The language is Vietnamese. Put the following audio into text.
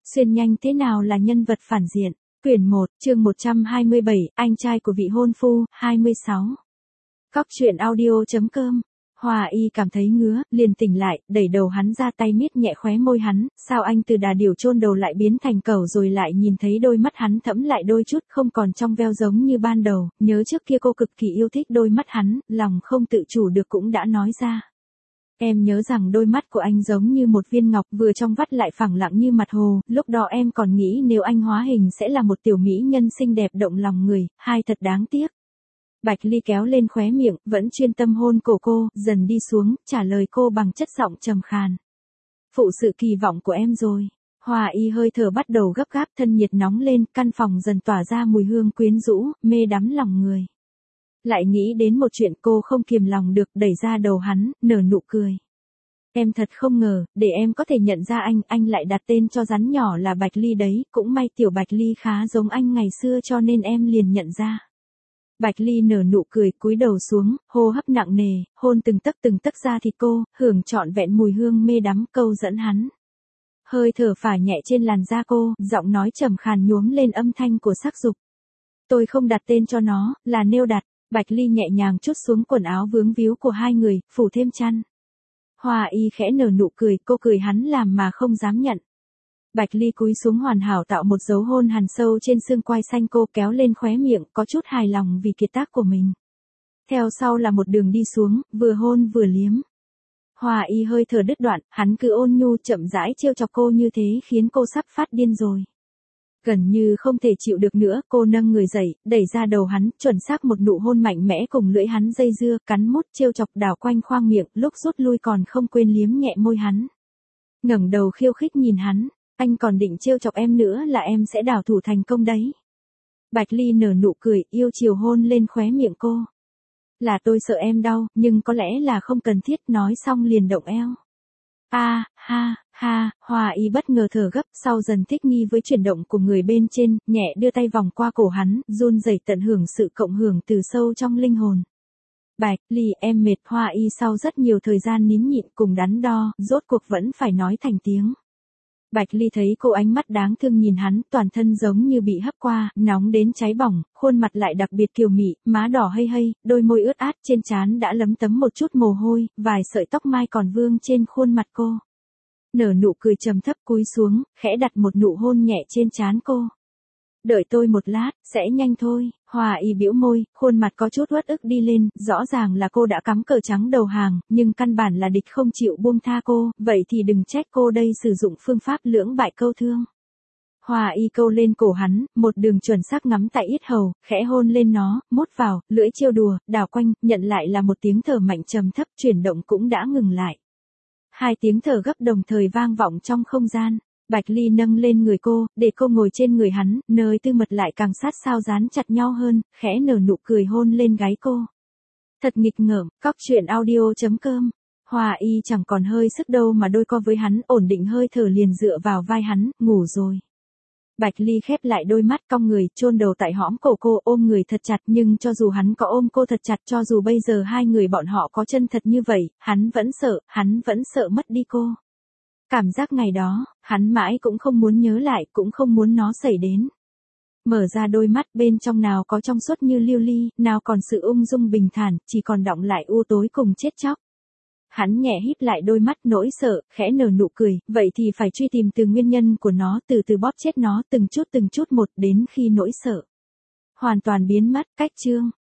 Xuyên nhanh thế nào là nhân vật phản diện? Quyển 1, chương 127, anh trai của vị hôn phu, 26. Cóc truyện audio.com. Hòa Y cảm thấy ngứa, liền tỉnh lại, đẩy đầu hắn ra, tay miết nhẹ khóe môi hắn, sao anh từ đà điểu chôn đầu lại biến thành cẩu, rồi lại nhìn thấy đôi mắt hắn thẫm lại đôi chút, không còn trong veo giống như ban đầu, nhớ trước kia cô cực kỳ yêu thích đôi mắt hắn, lòng không tự chủ được cũng đã nói ra. Em nhớ rằng đôi mắt của anh giống như một viên ngọc, vừa trong vắt lại phẳng lặng như mặt hồ, lúc đó em còn nghĩ nếu anh hóa hình sẽ là một tiểu mỹ nhân xinh đẹp động lòng người, hai thật đáng tiếc. Bạch Ly kéo lên khóe miệng, vẫn chuyên tâm hôn cổ cô, dần đi xuống, trả lời cô bằng chất giọng trầm khàn. Phụ sự kỳ vọng của em rồi. Hòa Y hơi thở bắt đầu gấp gáp, thân nhiệt nóng lên, căn phòng dần tỏa ra mùi hương quyến rũ, mê đắm lòng người. Lại nghĩ đến một chuyện, cô không kiềm lòng được, đẩy ra đầu hắn, nở nụ cười. Em thật không ngờ, để em có thể nhận ra anh lại đặt tên cho rắn nhỏ là Bạch Ly đấy, cũng may tiểu Bạch Ly khá giống anh ngày xưa cho nên em liền nhận ra. Bạch Ly nở nụ cười, cúi đầu xuống, hô hấp nặng nề, hôn từng tấc ra thịt cô, hưởng trọn vẹn mùi hương mê đắm, câu dẫn hắn. Hơi thở phả nhẹ trên làn da cô, giọng nói trầm khàn nhuốm lên âm thanh của sắc dục. Tôi không đặt tên cho nó, là Nêu đặt. Bạch Ly nhẹ nhàng trút xuống quần áo vướng víu của hai người, phủ thêm chăn. Hòa Y khẽ nở nụ cười, cô cười hắn làm mà không dám nhận. Bạch Ly cúi xuống hoàn hảo tạo một dấu hôn hằn sâu trên xương quai xanh, cô kéo lên khóe miệng, có chút hài lòng vì kiệt tác của mình. Theo sau là một đường đi xuống, vừa hôn vừa liếm. Hòa Y hơi thở đứt đoạn, hắn cứ ôn nhu chậm rãi trêu chọc cô như thế khiến cô sắp phát điên rồi. Gần như không thể chịu được nữa, cô nâng người dậy, đẩy ra đầu hắn, chuẩn xác một nụ hôn mạnh mẽ cùng lưỡi hắn dây dưa, cắn mút trêu chọc đảo quanh khoang miệng, lúc rút lui còn không quên liếm nhẹ môi hắn. Ngẩng đầu khiêu khích nhìn hắn, anh còn định trêu chọc em nữa là em sẽ đảo thủ thành công đấy. Bạch Ly nở nụ cười, yêu chiều hôn lên khóe miệng cô. Là tôi sợ em đau, nhưng có lẽ là không cần thiết, nói xong liền động eo. Hòa Y bất ngờ thở gấp, sau dần thích nghi với chuyển động của người bên trên, nhẹ đưa tay vòng qua cổ hắn, run rẩy tận hưởng sự cộng hưởng từ sâu trong linh hồn. Bạch Ly, em mệt. Hòa Y sau rất nhiều thời gian nín nhịn cùng đắn đo, rốt cuộc vẫn phải nói thành tiếng. Bạch Ly thấy cô ánh mắt đáng thương nhìn hắn, toàn thân giống như bị hấp qua, nóng đến cháy bỏng, khuôn mặt lại đặc biệt kiều mị, má đỏ hây hây, đôi môi ướt át, trên trán đã lấm tấm một chút mồ hôi, vài sợi tóc mai còn vương trên khuôn mặt cô. Nở nụ cười trầm thấp cúi xuống, khẽ đặt một nụ hôn nhẹ trên trán cô. Đợi tôi một lát, sẽ nhanh thôi. Hòa Y bĩu môi, khuôn mặt có chút uất ức đi lên, rõ ràng là cô đã cắm cờ trắng đầu hàng, nhưng căn bản là địch không chịu buông tha cô, vậy thì đừng trách cô đây sử dụng phương pháp lưỡng bại câu thương. Hòa Y câu lên cổ hắn, một đường chuẩn xác ngắm tại yết hầu, khẽ hôn lên nó, mút vào, lưỡi trêu đùa, đảo quanh, nhận lại là một tiếng thở mạnh trầm thấp, chuyển động cũng đã ngừng lại. Hai tiếng thở gấp đồng thời vang vọng trong không gian. Bạch Ly nâng lên người cô, để cô ngồi trên người hắn, nơi tư mật lại càng sát sao dán chặt nhau hơn, khẽ nở nụ cười hôn lên gáy cô. Thật nghịch ngợm. Cóc truyện audio.com. Hòa Y chẳng còn hơi sức đâu mà đôi co với hắn, ổn định hơi thở liền dựa vào vai hắn, ngủ rồi. Bạch Ly khép lại đôi mắt, cong người, chôn đầu tại hõm cổ cô, ôm người thật chặt, nhưng cho dù hắn có ôm cô thật chặt, cho dù bây giờ hai người bọn họ có chân thật như vậy, hắn vẫn sợ mất đi cô. Cảm giác ngày đó, hắn mãi cũng không muốn nhớ lại, cũng không muốn nó xảy đến. Mở ra đôi mắt, bên trong nào có trong suốt như lưu ly, nào còn sự ung dung bình thản, chỉ còn đọng lại u tối cùng chết chóc. Hắn nhẹ híp lại đôi mắt, nỗi sợ, khẽ nở nụ cười, vậy thì phải truy tìm từ nguyên nhân của nó, từ từ bóp chết nó, từng chút một, đến khi nỗi sợ hoàn toàn biến mất. Cách chương